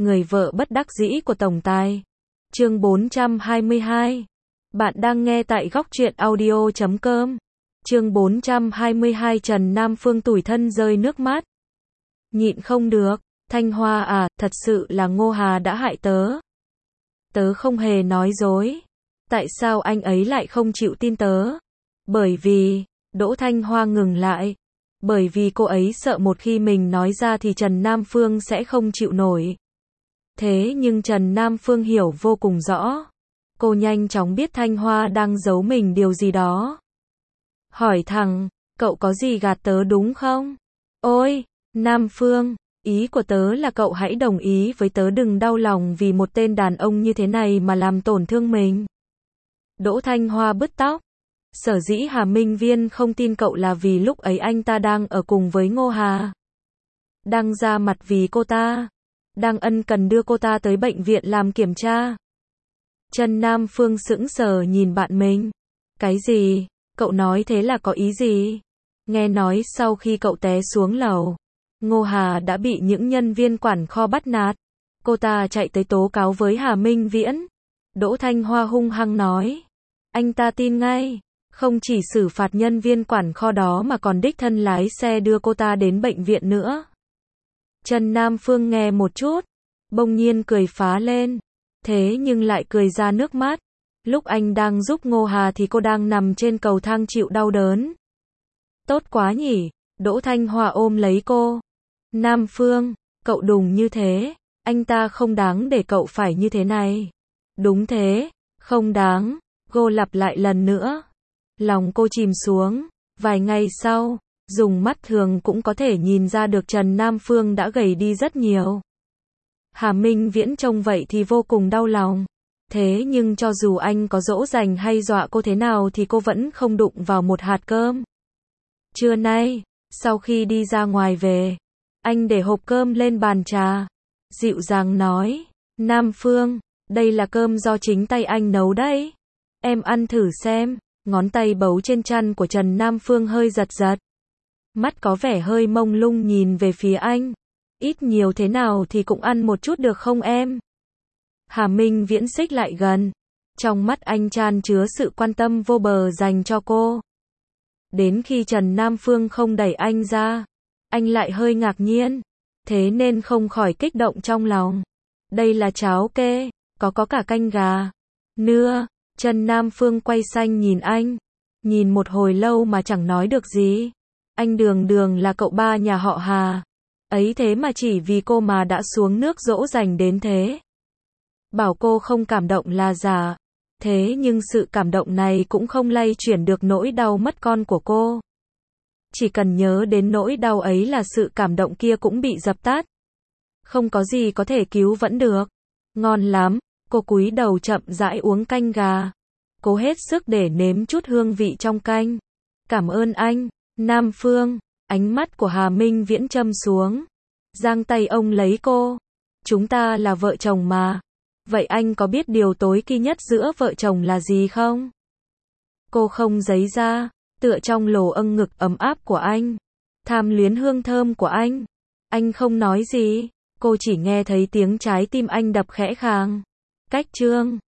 Người vợ bất đắc dĩ của tổng tài. Chương 422. Bạn đang nghe tại góc truyện audio.com. Chương 422 Trần Nam Phương tủi thân rơi nước mắt. Nhịn không được, Thanh Hoa à, thật sự là Ngô Hà đã hại tớ. Tớ không hề nói dối. Tại sao anh ấy lại không chịu tin tớ? Bởi vì, Đỗ Thanh Hoa ngừng lại. Bởi vì cô ấy sợ một khi mình nói ra thì Trần Nam Phương sẽ không chịu nổi. Thế nhưng Trần Nam Phương hiểu vô cùng rõ. Cô nhanh chóng biết Thanh Hoa đang giấu mình điều gì đó. Hỏi thẳng, cậu có gì gạt tớ đúng không? Ôi, Nam Phương, ý của tớ là cậu hãy đồng ý với tớ, đừng đau lòng vì một tên đàn ông như thế này mà làm tổn thương mình. Đỗ Thanh Hoa bứt tóc. Sở dĩ Hà Minh Viên không tin cậu là vì lúc ấy anh ta đang ở cùng với Ngô Hà. Đang ra mặt vì cô ta. Đang ân cần đưa cô ta tới bệnh viện làm kiểm tra. Trần Nam Phương sững sờ nhìn bạn mình. Cái gì? Cậu nói thế là có ý gì? Nghe nói sau khi cậu té xuống lầu, Ngô Hà đã bị những nhân viên quản kho bắt nạt. Cô ta chạy tới tố cáo với Hà Minh Viễn. Đỗ Thanh Hoa hung hăng nói. Anh ta tin ngay. Không chỉ xử phạt nhân viên quản kho đó mà còn đích thân lái xe đưa cô ta đến bệnh viện nữa. Trần Nam Phương nghe một chút, bỗng nhiên cười phá lên. Thế nhưng lại cười ra nước mắt. Lúc anh đang giúp Ngô Hà thì cô đang nằm trên cầu thang chịu đau đớn. Tốt quá nhỉ, Đỗ Thanh Hoa ôm lấy cô. Nam Phương, cậu đùng như thế, anh ta không đáng để cậu phải như thế này. Đúng thế, không đáng, cô lặp lại lần nữa. Lòng cô chìm xuống, vài ngày sau, dùng mắt thường cũng có thể nhìn ra được Trần Nam Phương đã gầy đi rất nhiều. Hà Minh Viễn trông vậy thì vô cùng đau lòng. Thế nhưng cho dù anh có dỗ dành hay dọa cô thế nào thì cô vẫn không đụng vào một hạt cơm. Trưa nay, sau khi đi ra ngoài về, anh để hộp cơm lên bàn trà. Dịu dàng nói, Nam Phương, đây là cơm do chính tay anh nấu đấy. Em ăn thử xem. Ngón tay bấu trên trán của Trần Nam Phương hơi giật giật. Mắt có vẻ hơi mông lung nhìn về phía anh. Ít nhiều thế nào thì cũng ăn một chút được không em? Hà Minh Viễn xích lại gần. Trong mắt anh chan chứa sự quan tâm vô bờ dành cho cô. Đến khi Trần Nam Phương không đẩy anh ra, anh lại hơi ngạc nhiên. Thế nên không khỏi kích động trong lòng. Đây là cháo kê, có cả canh gà. Nưa. Trần Nam Phương quay sang nhìn anh. Nhìn một hồi lâu mà chẳng nói được gì. Anh đường đường là cậu ba nhà họ Hà. Ấy thế mà chỉ vì cô mà đã xuống nước dỗ dành đến thế. Bảo cô không cảm động là giả. Thế nhưng sự cảm động này cũng không lay chuyển được nỗi đau mất con của cô. Chỉ cần nhớ đến nỗi đau ấy là sự cảm động kia cũng bị dập tắt. Không có gì có thể cứu vẫn được. Ngon lắm. Cô cúi đầu chậm rãi uống canh gà. Cố hết sức để nếm chút hương vị trong canh. Cảm ơn anh, Nam Phương. Ánh mắt của Hà Minh Viễn châm xuống. Giang tay ông lấy cô. Chúng ta là vợ chồng mà. Vậy anh có biết điều tối kỵ nhất giữa vợ chồng là gì không? Cô không giấy ra, tựa trong lồ âng ngực ấm áp của anh. Tham luyến hương thơm của anh. Anh không nói gì. Cô chỉ nghe thấy tiếng trái tim anh đập khẽ khàng. Cách chương